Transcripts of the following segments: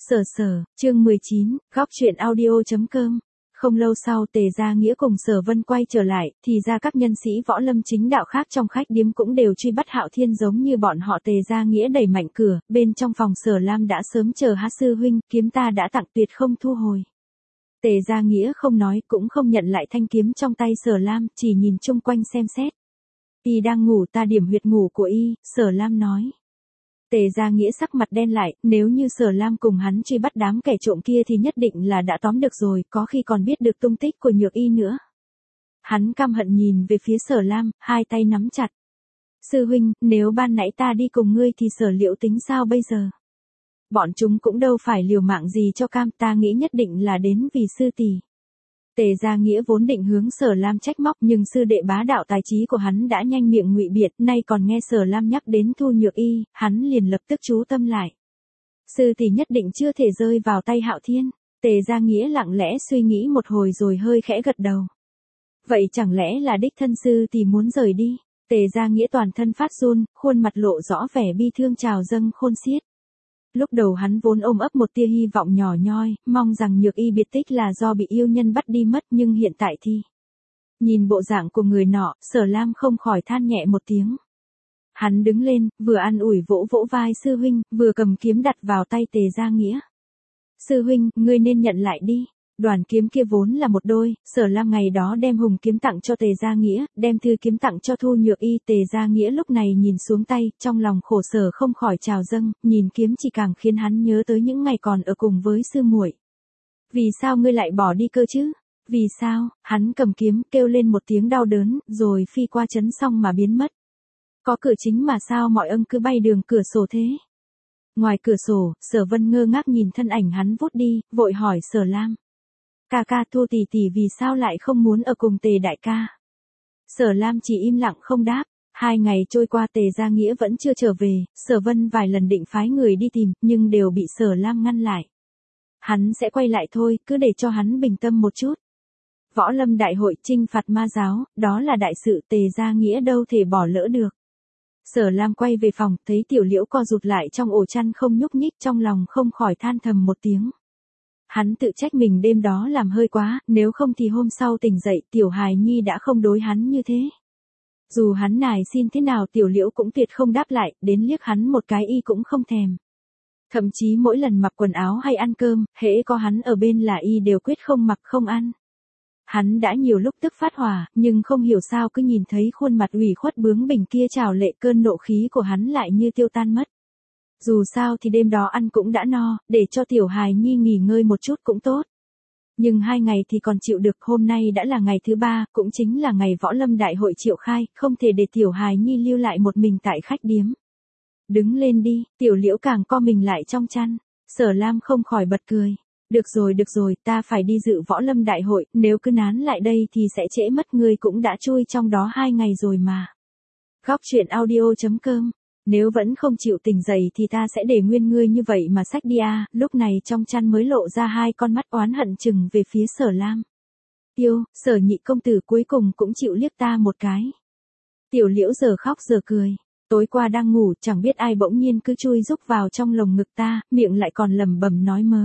Chương 19, góc truyện audio.com. Không lâu sau Tề Gia Nghĩa cùng Sở Vân quay trở lại, thì ra các nhân sĩ võ lâm chính đạo khác trong khách điếm cũng đều truy bắt Hạo Thiên giống như bọn họ. Tề Gia Nghĩa đẩy mạnh cửa, bên trong phòng Sở Lam đã sớm chờ Há sư huynh, kiếm ta đã tặng tuyệt không thu hồi. Tề Gia Nghĩa không nói cũng không nhận lại thanh kiếm trong tay Sở Lam, chỉ nhìn chung quanh xem xét. Y đang ngủ, ta điểm huyệt ngủ của y, Sở Lam nói. Tề Gia Nghĩa sắc mặt đen lại, nếu như Sở Lam cùng hắn truy bắt đám kẻ trộm kia thì nhất định là đã tóm được rồi, có khi còn biết được tung tích của Nhược Y nữa. Hắn căm hận nhìn về phía Sở Lam, hai tay nắm chặt. Sư huynh, nếu ban nãy ta đi cùng ngươi thì Sở Liễu tính sao bây giờ? Bọn chúng cũng đâu phải liều mạng gì cho cam, ta nghĩ nhất định là đến vì sư tỷ. Tề Gia Nghĩa vốn định hướng Sở Lam trách móc, nhưng sư đệ bá đạo tài trí của hắn đã nhanh miệng ngụy biện, nay còn nghe Sở Lam nhắc đến Thu Nhược Y, hắn liền lập tức chú tâm lại. Sư tỷ nhất định chưa thể rơi vào tay Hạo Thiên. Tề Gia Nghĩa lặng lẽ suy nghĩ một hồi rồi hơi khẽ gật đầu. Vậy chẳng lẽ là đích thân sư tỷ muốn rời đi? Tề Gia Nghĩa toàn thân phát run, khuôn mặt lộ rõ vẻ bi thương trào dâng khôn xiết. Lúc đầu hắn vốn ôm ấp một tia hy vọng nhỏ nhoi, mong rằng Nhược Y biệt tích là do bị yêu nhân bắt đi mất, nhưng hiện tại thì... Nhìn bộ dạng của người nọ, Sở Lam không khỏi than nhẹ một tiếng. Hắn đứng lên, vừa an ủi vỗ vỗ vai sư huynh, vừa cầm kiếm đặt vào tay Tề Gia Nghĩa. Sư huynh, ngươi nên nhận lại đi. Đoàn kiếm kia vốn là một đôi, Sở Lam ngày đó đem hùng kiếm tặng cho Tề Gia Nghĩa, đem thư kiếm tặng cho Thu Nhược Y. Tề Gia Nghĩa lúc này nhìn xuống tay, trong lòng khổ sở không khỏi trào dâng, nhìn kiếm chỉ càng khiến hắn nhớ tới những ngày còn ở cùng với sư muội. Vì sao ngươi lại bỏ đi cơ chứ? Vì sao? Hắn cầm kiếm, kêu lên một tiếng đau đớn, rồi phi qua chấn xong mà biến mất. Có cửa chính mà sao mọi âng cứ bay đường cửa sổ thế? Ngoài cửa sổ, Sở Vân ngơ ngác nhìn thân ảnh hắn vút đi, vội hỏi Sở Lam. Ca ca, Thu tỷ tỷ vì sao lại không muốn ở cùng Tề đại ca? Sở Lam chỉ im lặng không đáp. 2 ngày trôi qua Tề Gia Nghĩa vẫn chưa trở về, Sở Vân vài lần định phái người đi tìm, nhưng đều bị Sở Lam ngăn lại. Hắn sẽ quay lại thôi, cứ để cho hắn bình tâm một chút. Võ lâm đại hội trinh phạt ma giáo, đó là đại sự, Tề Gia Nghĩa đâu thể bỏ lỡ được. Sở Lam quay về phòng, thấy Tiểu Liễu co rụt lại trong ổ chăn không nhúc nhích, trong lòng không khỏi than thầm một tiếng. Hắn tự trách mình đêm đó làm hơi quá, nếu không thì hôm sau tỉnh dậy Tiểu Hài Nhi đã không đối hắn như thế. Dù hắn nài xin thế nào Tiểu Liễu cũng tuyệt không đáp lại, đến liếc hắn một cái y cũng không thèm. Thậm chí mỗi lần mặc quần áo hay ăn cơm, hễ có hắn ở bên là y đều quyết không mặc không ăn. Hắn đã nhiều lúc tức phát hỏa, nhưng không hiểu sao cứ nhìn thấy khuôn mặt ủy khuất bướng bỉnh kia trào lệ, cơn nộ khí của hắn lại như tiêu tan mất. Dù sao thì đêm đó ăn cũng đã no, để cho Tiểu Hài Nhi nghỉ ngơi một chút cũng tốt. Nhưng 2 ngày thì còn chịu được, hôm nay đã là ngày thứ 3, cũng chính là ngày võ lâm đại hội triệu khai, không thể để Tiểu Hài Nhi lưu lại một mình tại khách điếm. Đứng lên đi, Tiểu Liễu càng co mình lại trong chăn. Sở Lam không khỏi bật cười. Được rồi, ta phải đi dự võ lâm đại hội, nếu cứ nán lại đây thì sẽ trễ mất, ngươi cũng đã chui trong đó 2 ngày rồi mà. Góc truyện audio.com. Nếu vẫn không chịu tỉnh dậy thì ta sẽ để nguyên ngươi như vậy mà xách đi à. Lúc này trong chăn mới lộ ra 2 con mắt oán hận chừng về phía Sở Lam. Tiêu, Sở nhị công tử cuối cùng cũng chịu liếc ta một cái. Tiểu Liễu giờ khóc giờ cười. Tối qua đang ngủ, chẳng biết ai bỗng nhiên cứ chui rúc vào trong lồng ngực ta, miệng lại còn lẩm bẩm nói mớ.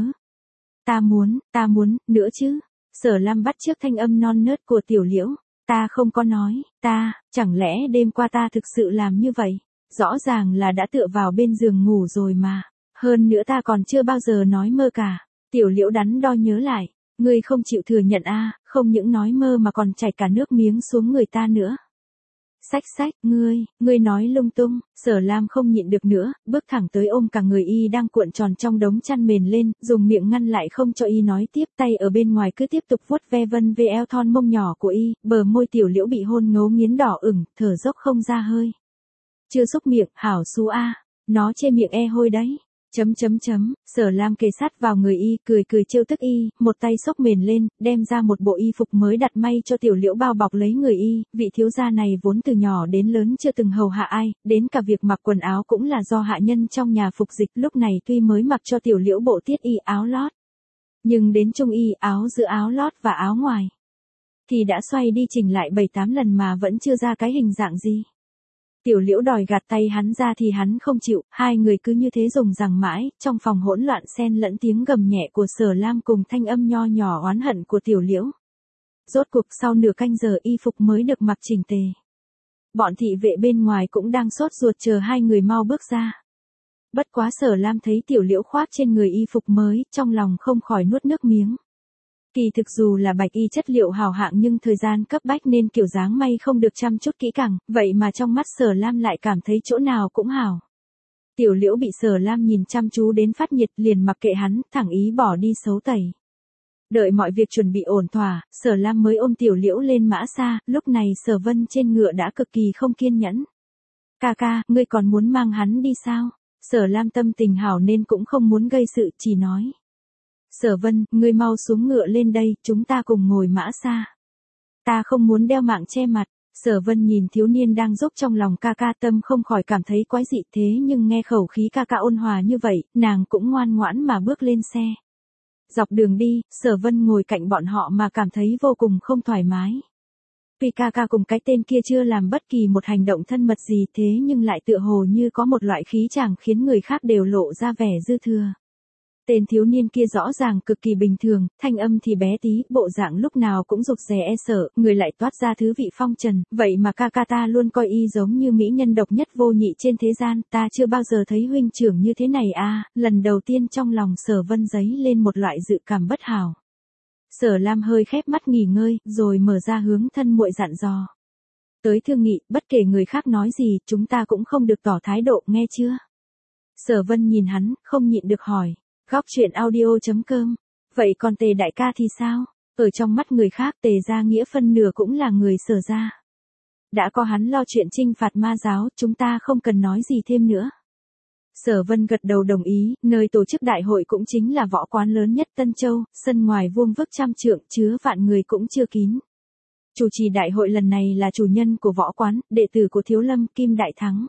Ta muốn, nữa chứ. Sở Lam bắt chước thanh âm non nớt của Tiểu Liễu. Ta không có nói, chẳng lẽ đêm qua ta thực sự làm như vậy? Rõ ràng là đã tựa vào bên giường ngủ rồi mà. Hơn nữa ta còn chưa bao giờ nói mơ cả. Tiểu Liễu đắn đo nhớ lại. Ngươi không chịu thừa nhận à, không những nói mơ mà còn chảy cả nước miếng xuống người ta nữa. Sách, ngươi nói lung tung. Sở Lam không nhịn được nữa, bước thẳng tới ôm cả người y đang cuộn tròn trong đống chăn mền lên, dùng miệng ngăn lại không cho y nói tiếp, tay ở bên ngoài cứ tiếp tục vuốt ve vân về eo thon mông nhỏ của y, bờ môi Tiểu Liễu bị hôn ngấu nghiến đỏ ửng, thở dốc không ra hơi. Chưa xúc miệng, hảo xú a, nó chê miệng e hôi đấy. Sở Lam kề sát vào người y, cười trêu tức y, một tay xốc mền lên, đem ra một bộ y phục mới đặt may cho Tiểu Liễu bao bọc lấy người y. Vị thiếu gia này vốn từ nhỏ đến lớn chưa từng hầu hạ ai, đến cả việc mặc quần áo cũng là do hạ nhân trong nhà phục dịch. Lúc này tuy mới mặc cho Tiểu Liễu bộ tiết y áo lót, nhưng đến trung y áo giữa áo lót và áo ngoài thì đã xoay đi chỉnh lại 7-8 lần mà vẫn chưa ra cái hình dạng gì. Tiểu Liễu đòi gạt tay hắn ra thì hắn không chịu, hai người cứ như thế dùng rằng mãi, trong phòng hỗn loạn xen lẫn tiếng gầm nhẹ của Sở Lam cùng thanh âm nho nhỏ oán hận của Tiểu Liễu. Rốt cuộc sau nửa canh giờ y phục mới được mặc chỉnh tề. Bọn thị vệ bên ngoài cũng đang sốt ruột chờ hai người mau bước ra. Bất quá Sở Lam thấy Tiểu Liễu khoác trên người y phục mới, trong lòng không khỏi nuốt nước miếng. Kỳ thực dù là bạch y chất liệu hào hạng nhưng thời gian cấp bách nên kiểu dáng may không được chăm chút kỹ càng, vậy mà trong mắt Sở Lam lại cảm thấy chỗ nào cũng hào. Tiểu Liễu bị Sở Lam nhìn chăm chú đến phát nhiệt liền mặc kệ hắn, thẳng ý bỏ đi xấu tẩy. Đợi mọi việc chuẩn bị ổn thỏa, Sở Lam mới ôm Tiểu Liễu lên mã xa, lúc này Sở Vân trên ngựa đã cực kỳ không kiên nhẫn. Ca ca, ngươi còn muốn mang hắn đi sao? Sở Lam tâm tình hảo nên cũng không muốn gây sự, chỉ nói. Sở Vân, ngươi mau xuống ngựa lên đây, chúng ta cùng ngồi mã xa. Ta không muốn đeo mạng che mặt. Sở Vân nhìn thiếu niên đang giúp trong lòng ca ca, tâm không khỏi cảm thấy quái dị, thế nhưng nghe khẩu khí ca ca ôn hòa như vậy, nàng cũng ngoan ngoãn mà bước lên xe. Dọc đường đi, Sở Vân ngồi cạnh bọn họ mà cảm thấy vô cùng không thoải mái. Tuy ca ca cùng cái tên kia chưa làm bất kỳ một hành động thân mật gì thế nhưng lại tựa hồ như có một loại khí chàng khiến người khác đều lộ ra vẻ dư thừa. Tên thiếu niên kia rõ ràng cực kỳ bình thường, thanh âm thì bé tí, bộ dạng lúc nào cũng rụt rè e sợ, người lại toát ra thứ vị phong trần, vậy mà ca ca ta luôn coi y giống như mỹ nhân độc nhất vô nhị trên thế gian, ta chưa bao giờ thấy huynh trưởng như thế này a. Lần đầu tiên trong lòng Sở Vân dấy lên một loại dự cảm bất hảo. Sở Lam hơi khép mắt nghỉ ngơi, rồi mở ra hướng thân muội dặn dò. Tới thương nghị, bất kể người khác nói gì, chúng ta cũng không được tỏ thái độ, nghe chưa? Sở Vân nhìn hắn, không nhịn được hỏi. Góc truyện audio.com. Vậy còn Tề đại ca thì sao? Ở trong mắt người khác Tề Gia Nghĩa phân nửa cũng là người Sở gia. Đã có hắn lo chuyện trinh phạt ma giáo, chúng ta không cần nói gì thêm nữa. Sở Vân gật đầu đồng ý, nơi tổ chức đại hội cũng chính là võ quán lớn nhất Tân Châu, sân ngoài vuông vức trăm trượng, chứa vạn người cũng chưa kín. Chủ trì đại hội lần này là chủ nhân của võ quán, đệ tử của Thiếu Lâm Kim Đại Thắng.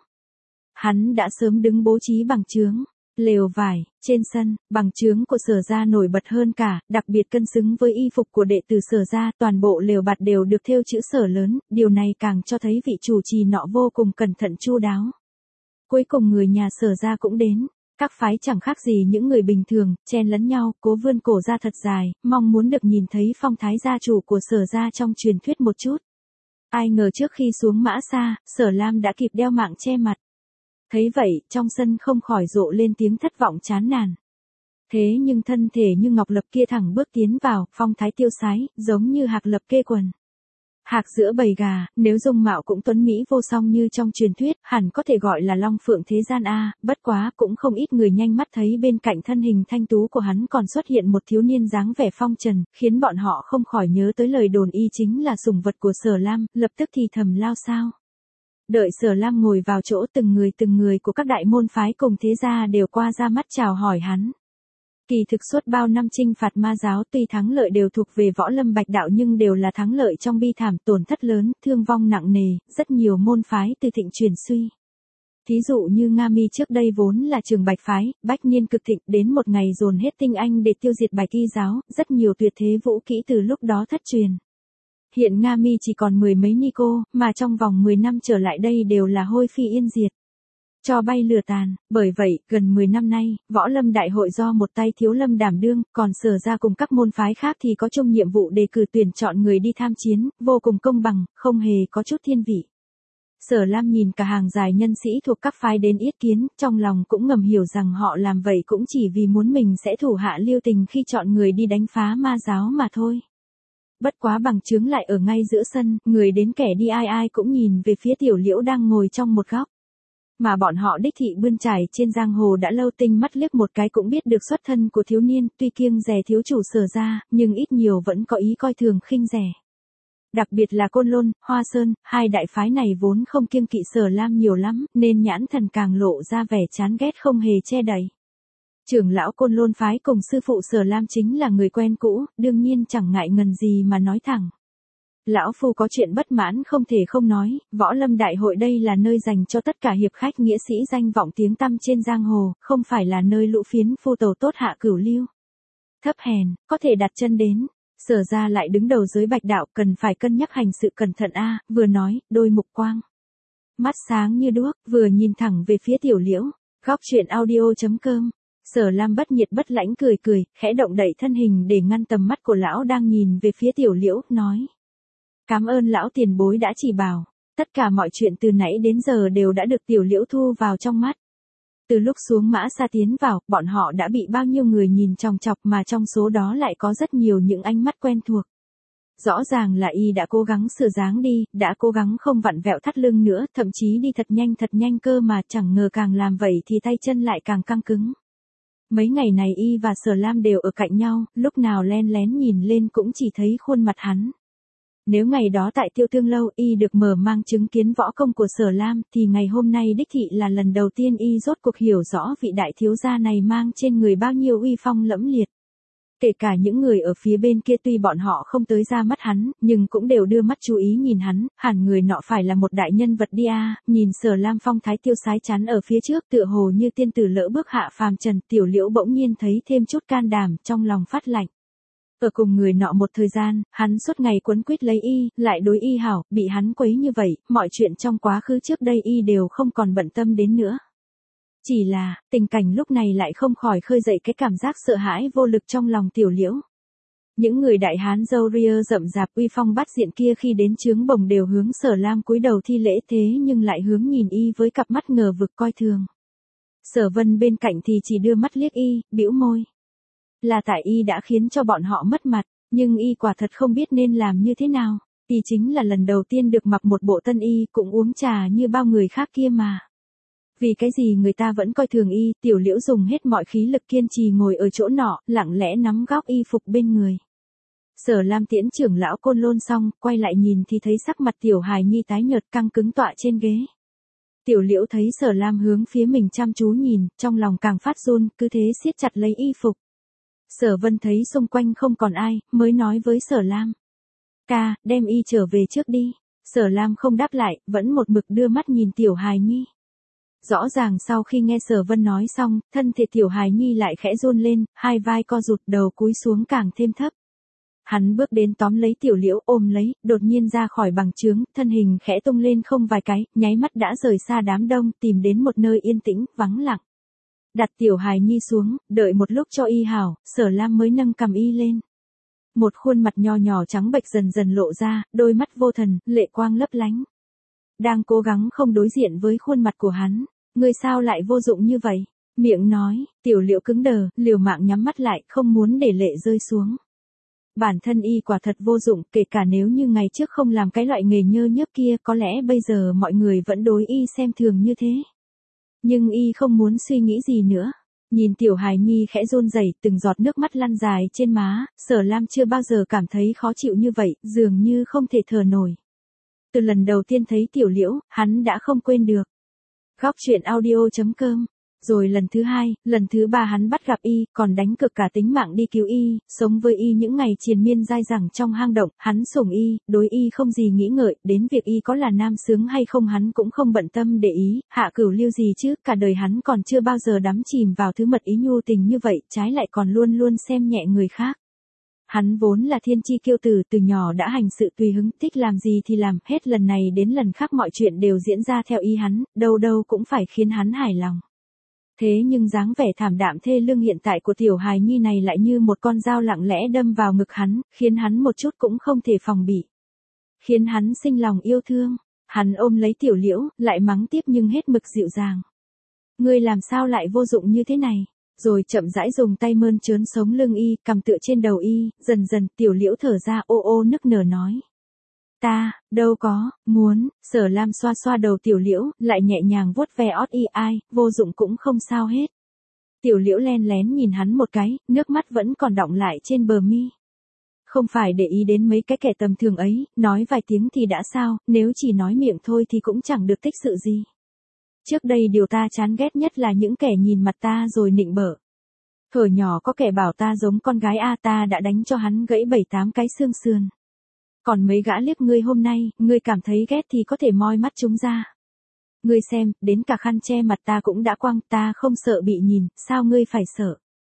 Hắn đã sớm đứng bố trí bằng chướng. Lều vải, trên sân, bằng chướng của Sở gia nổi bật hơn cả, đặc biệt cân xứng với y phục của đệ tử Sở gia, toàn bộ lều bạt đều được thêu chữ Sở lớn, điều này càng cho thấy vị chủ trì nọ vô cùng cẩn thận chu đáo. Cuối cùng người nhà Sở gia cũng đến, các phái chẳng khác gì những người bình thường, chen lẫn nhau, cố vươn cổ ra thật dài, mong muốn được nhìn thấy phong thái gia chủ của Sở gia trong truyền thuyết một chút. Ai ngờ trước khi xuống mã xa, Sở Lam đã kịp đeo mạng che mặt. Thấy vậy, trong sân không khỏi rộ lên tiếng thất vọng chán nản. Thế nhưng thân thể như ngọc lập kia thẳng bước tiến vào, phong thái tiêu sái, giống như hạc lập kê quần. Hạc giữa bầy gà, nếu dung mạo cũng tuấn mỹ vô song như trong truyền thuyết, hẳn có thể gọi là long phượng thế gian a. Bất quá, cũng không ít người nhanh mắt thấy bên cạnh thân hình thanh tú của hắn còn xuất hiện một thiếu niên dáng vẻ phong trần, khiến bọn họ không khỏi nhớ tới lời đồn y chính là sủng vật của Sở Lam, lập tức thì thầm lao sao. Đợi Sở Lam ngồi vào chỗ, từng người của các đại môn phái cùng thế gia đều qua ra mắt chào hỏi hắn. Kỳ thực suốt bao năm chinh phạt ma giáo tuy thắng lợi đều thuộc về Võ Lâm Bạch đạo nhưng đều là thắng lợi trong bi thảm, tổn thất lớn, thương vong nặng nề, rất nhiều môn phái từ thịnh chuyển suy. Thí dụ như Nga Mi trước đây vốn là Trường Bạch phái, bách niên cực thịnh, đến một ngày dồn hết tinh anh để tiêu diệt Bạch Y giáo, rất nhiều tuyệt thế vũ kỹ từ lúc đó thất truyền. Hiện Nga Mi chỉ còn mười mấy ni cô, mà trong vòng 10 năm trở lại đây đều là hôi phi yên diệt. Cho bay lửa tàn, bởi vậy, gần 10 năm nay, Võ Lâm Đại hội do một tay Thiếu Lâm đảm đương, còn Sở gia cùng các môn phái khác thì có chung nhiệm vụ đề cử tuyển chọn người đi tham chiến, vô cùng công bằng, không hề có chút thiên vị. Sở Lam nhìn cả hàng dài nhân sĩ thuộc các phái đến yết kiến, trong lòng cũng ngầm hiểu rằng họ làm vậy cũng chỉ vì muốn mình sẽ thủ hạ lưu tình khi chọn người đi đánh phá ma giáo mà thôi. Bất quá bằng chướng lại ở ngay giữa sân, người đến kẻ đi ai ai cũng nhìn về phía Tiểu Liễu đang ngồi trong một góc. Mà bọn họ đích thị bươn trải trên giang hồ đã lâu, tinh mắt liếc một cái cũng biết được xuất thân của thiếu niên, tuy kiêng dè thiếu chủ Sở gia, nhưng ít nhiều vẫn có ý coi thường khinh rẻ. Đặc biệt là Côn Lôn, Hoa Sơn, hai đại phái này vốn không kiêng kỵ Sở Lam nhiều lắm, nên nhãn thần càng lộ ra vẻ chán ghét không hề che đậy. Trưởng lão Côn Lôn phái cùng sư phụ Sở Lam chính là người quen cũ, đương nhiên chẳng ngại ngần gì mà nói thẳng. Lão phu có chuyện bất mãn không thể không nói, Võ Lâm Đại hội đây là nơi dành cho tất cả hiệp khách nghĩa sĩ danh vọng tiếng tăm trên giang hồ, không phải là nơi lũ phiến phu tầu tốt hạ cửu lưu. Thấp hèn, có thể đặt chân đến. Sở gia lại đứng đầu giới Bạch đạo, cần phải cân nhắc hành sự cẩn thận a. Vừa nói, đôi mục quang mắt sáng như đuốc, vừa nhìn thẳng về phía Tiểu Liễu. Góc truyện audio.com. Sở Lam bất nhiệt bất lãnh cười cười, khẽ động đậy thân hình để ngăn tầm mắt của lão đang nhìn về phía Tiểu Liễu, nói. Cảm ơn lão tiền bối đã chỉ bảo. Tất cả mọi chuyện từ nãy đến giờ đều đã được Tiểu Liễu thu vào trong mắt. Từ lúc xuống mã xa tiến vào, bọn họ đã bị bao nhiêu người nhìn chòng chọc mà trong số đó lại có rất nhiều những ánh mắt quen thuộc. Rõ ràng là y đã cố gắng sửa dáng đi, đã cố gắng không vặn vẹo thắt lưng nữa, thậm chí đi thật nhanh cơ mà chẳng ngờ càng làm vậy thì tay chân lại càng căng cứng. Mấy ngày này y và Sở Lam đều ở cạnh nhau, lúc nào len lén nhìn lên cũng chỉ thấy khuôn mặt hắn. Nếu ngày đó tại Tiêu Thương Lâu y được mở mang chứng kiến võ công của Sở Lam thì ngày hôm nay đích thị là lần đầu tiên y rốt cuộc hiểu rõ vị đại thiếu gia này mang trên người bao nhiêu uy phong lẫm liệt. Kể cả những người ở phía bên kia tuy bọn họ không tới ra mắt hắn, nhưng cũng đều đưa mắt chú ý nhìn hắn, hẳn người nọ phải là một đại nhân vật đi a. Nhìn Sở Lam phong thái tiêu sái chắn ở phía trước tựa hồ như tiên tử lỡ bước hạ phàm trần, Tiểu Liễu bỗng nhiên thấy thêm chút can đảm, trong lòng phát lạnh. Ở cùng người nọ một thời gian, hắn suốt ngày quấn quýt lấy y, lại đối y hảo, bị hắn quấy như vậy, mọi chuyện trong quá khứ trước đây y đều không còn bận tâm đến nữa. Chỉ là, tình cảnh lúc này lại không khỏi khơi dậy cái cảm giác sợ hãi vô lực trong lòng Tiểu Liễu. Những người đại hán râu ria rậm rạp uy phong bát diện kia khi đến chướng bồng đều hướng Sở Lam cúi đầu thi lễ thế nhưng lại hướng nhìn y với cặp mắt ngờ vực coi thường. Sở Vân bên cạnh thì chỉ đưa mắt liếc y, bĩu môi. Là tại y đã khiến cho bọn họ mất mặt, nhưng y quả thật không biết nên làm như thế nào. Y chính là lần đầu tiên được mặc một bộ tân y cũng uống trà như bao người khác kia mà. Vì cái gì người ta vẫn coi thường y, Tiểu Liễu dùng hết mọi khí lực kiên trì ngồi ở chỗ nọ, lặng lẽ nắm góc y phục bên người. Sở Lam tiễn trưởng lão Côn Lôn xong, quay lại nhìn thì thấy sắc mặt Tiểu Hài Nhi tái nhợt căng cứng tọa trên ghế. Tiểu Liễu thấy Sở Lam hướng phía mình chăm chú nhìn, trong lòng càng phát run, cứ thế siết chặt lấy y phục. Sở Vân thấy xung quanh không còn ai, mới nói với Sở Lam. Ca, đem y trở về trước đi. Sở Lam không đáp lại, vẫn một mực đưa mắt nhìn Tiểu Hài Nhi. Rõ ràng sau khi nghe Sở Vân nói xong, thân thể Tiểu Hài Nhi lại khẽ run lên, hai vai co rụt, đầu cúi xuống càng thêm thấp. Hắn bước đến tóm lấy Tiểu Liễu ôm lấy, đột nhiên ra khỏi bằng chướng, thân hình khẽ tung lên không vài cái, nháy mắt đã rời xa đám đông, tìm đến một nơi yên tĩnh, vắng lặng. Đặt Tiểu Hài Nhi xuống, đợi một lúc cho y hảo, Sở Lam mới nâng cầm y lên. Một khuôn mặt nho nhỏ trắng bệch dần dần lộ ra, đôi mắt vô thần, lệ quang lấp lánh. Đang cố gắng không đối diện với khuôn mặt của hắn, ngươi sao lại vô dụng như vậy? Miệng nói, Tiểu Liễu cứng đờ, liều mạng nhắm mắt lại, không muốn để lệ rơi xuống. Bản thân y quả thật vô dụng, kể cả nếu như ngày trước không làm cái loại nghề nhơ nhớp kia, có lẽ bây giờ mọi người vẫn đối y xem thường như thế. Nhưng y không muốn suy nghĩ gì nữa. Nhìn Tiểu Hài Nhi khẽ run rẩy, từng giọt nước mắt lăn dài trên má, Sở Lam chưa bao giờ cảm thấy khó chịu như vậy, dường như không thể thở nổi. Từ lần đầu tiên thấy Tiểu Liễu, hắn đã không quên được. Góc truyện audio.com. Rồi lần thứ hai, lần thứ ba hắn bắt gặp y, còn đánh cược cả tính mạng đi cứu y, sống với y những ngày triền miên dai dẳng trong hang động, hắn sủng y, đối y không gì nghĩ ngợi, đến việc y có là nam sướng hay không hắn cũng không bận tâm để ý, hạ cửu lưu gì chứ, cả đời hắn còn chưa bao giờ đắm chìm vào thứ mật ý nhu tình như vậy, trái lại còn luôn luôn xem nhẹ người khác. Hắn vốn là thiên chi kiêu tử, từ nhỏ đã hành sự tùy hứng, thích làm gì thì làm, hết lần này đến lần khác mọi chuyện đều diễn ra theo ý hắn, đâu đâu cũng phải khiến hắn hài lòng. Thế nhưng dáng vẻ thảm đạm thê lương hiện tại của Tiểu Hài Nhi này lại như một con dao lặng lẽ đâm vào ngực hắn, khiến hắn một chút cũng không thể phòng bị. Khiến hắn sinh lòng yêu thương, hắn ôm lấy Tiểu Liễu, lại mắng tiếp nhưng hết mực dịu dàng. Ngươi làm sao lại vô dụng như thế này? Rồi chậm rãi dùng tay mơn trớn sống lưng y, cầm tựa trên đầu y, dần dần Tiểu Liễu thở ra ô ô nức nở nói. Ta, đâu có, muốn, Sở Lam xoa xoa đầu Tiểu Liễu, lại nhẹ nhàng vuốt ve ót y ai, vô dụng cũng không sao hết. Tiểu Liễu len lén nhìn hắn một cái, nước mắt vẫn còn đọng lại trên bờ mi. Không phải để ý đến mấy cái kẻ tầm thường ấy, nói vài tiếng thì đã sao, nếu chỉ nói miệng thôi thì cũng chẳng được tích sự gì. Trước đây điều ta chán ghét nhất là những kẻ nhìn mặt ta rồi nịnh bợ. Thuở nhỏ có kẻ bảo ta giống con gái ta đã đánh cho hắn gãy 7-8 cái xương sườn. Còn mấy gã liếc ngươi hôm nay, ngươi cảm thấy ghét thì có thể moi mắt chúng ra. Ngươi xem, đến cả khăn che mặt ta cũng đã quăng, ta không sợ bị nhìn, sao ngươi phải sợ?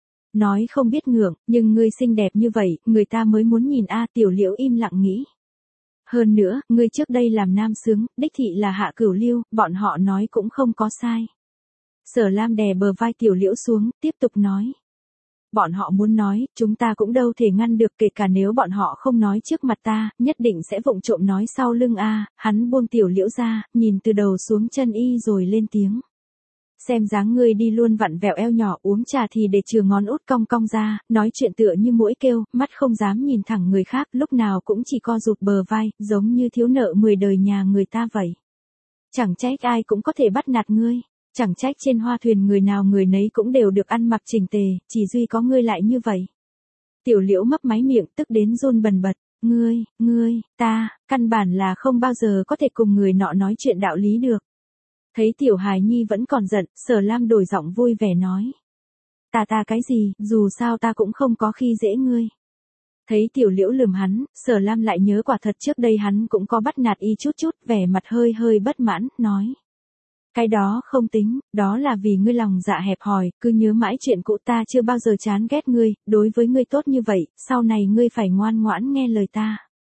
Nói không biết ngượng, nhưng ngươi xinh đẹp như vậy, người ta mới muốn nhìn Tiểu Liễu im lặng nghĩ. Hơn nữa, ngươi trước đây làm nam xướng, đích thị là Hạ Cửu Lưu, bọn họ nói cũng không có sai. Sở Lam đè bờ vai Tiểu Liễu xuống, tiếp tục nói. Bọn họ muốn nói, chúng ta cũng đâu thể ngăn được, kể cả nếu bọn họ không nói trước mặt ta, nhất định sẽ vụng trộm nói sau lưng a. Hắn buông Tiểu Liễu ra, nhìn từ đầu xuống chân y rồi lên tiếng. Xem dáng ngươi đi luôn vặn vẹo eo nhỏ, uống trà thì để chừa ngón út cong cong ra, nói chuyện tựa như muỗi kêu, mắt không dám nhìn thẳng người khác, lúc nào cũng chỉ co rụt bờ vai, giống như thiếu nợ 10 đời nhà người ta vậy. Chẳng trách ai cũng có thể bắt nạt ngươi. Chẳng trách trên hoa thuyền người nào người nấy cũng đều được ăn mặc chỉnh tề, chỉ duy có ngươi lại như vậy. Tiểu Liễu mấp máy miệng tức đến run bần bật, ta, căn bản là không bao giờ có thể cùng người nọ nói chuyện đạo lý được. Thấy Tiểu Hài Nhi vẫn còn giận, Sở Lam đổi giọng vui vẻ nói. Ta cái gì, dù sao ta cũng không có khi dễ ngươi. Thấy Tiểu Liễu lườm hắn, Sở Lam lại nhớ quả thật trước đây hắn cũng có bắt nạt y chút, vẻ mặt hơi bất mãn, nói. Cái đó không tính, đó là vì ngươi lòng dạ hẹp hòi, cứ nhớ mãi chuyện cũ, ta chưa bao giờ chán ghét ngươi, đối với ngươi tốt như vậy, sau này ngươi phải ngoan ngoãn nghe lời ta.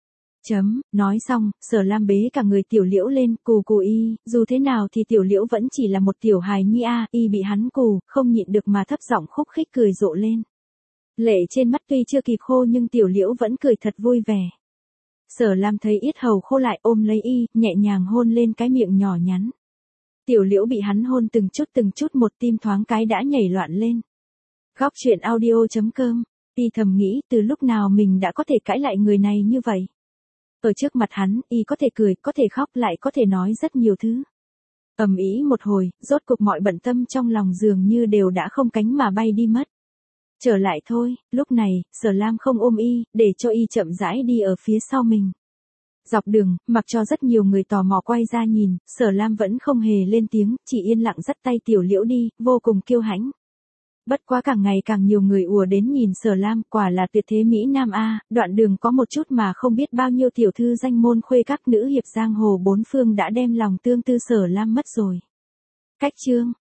Nói xong, Sở Lam bế cả người Tiểu Liễu lên, cù y, dù thế nào thì Tiểu Liễu vẫn chỉ là một tiểu hài nhi a, y bị hắn cù, không nhịn được mà thấp giọng khúc khích cười rộ lên. Lệ trên mắt tuy chưa kịp khô nhưng Tiểu Liễu vẫn cười thật vui vẻ. Sở Lam thấy yết hầu khô lại ôm lấy y, nhẹ nhàng hôn lên cái miệng nhỏ nhắn. Tiểu Liễu bị hắn hôn từng chút một tim thoáng cái đã nhảy loạn lên. Góc truyện audio.com, y thầm nghĩ từ lúc nào mình đã có thể cãi lại người này như vậy. Ở trước mặt hắn, y có thể cười, có thể khóc, lại có thể nói rất nhiều thứ. Ầm ĩ một hồi, rốt cuộc mọi bận tâm trong lòng dường như đều đã không cánh mà bay đi mất. Trở lại thôi, lúc này, Sở Lam không ôm y, để cho y chậm rãi đi ở phía sau mình. Dọc đường, mặc cho rất nhiều người tò mò quay ra nhìn, Sở Lam vẫn không hề lên tiếng, chỉ yên lặng dắt tay Tiểu Liễu đi, vô cùng kiêu hãnh. Bất quá càng ngày càng nhiều người ùa đến nhìn Sở Lam, quả là tuyệt thế Mỹ Nam a, đoạn đường có một chút mà không biết bao nhiêu tiểu thư danh môn khuê các nữ hiệp giang hồ bốn phương đã đem lòng tương tư Sở Lam mất rồi. Cách chương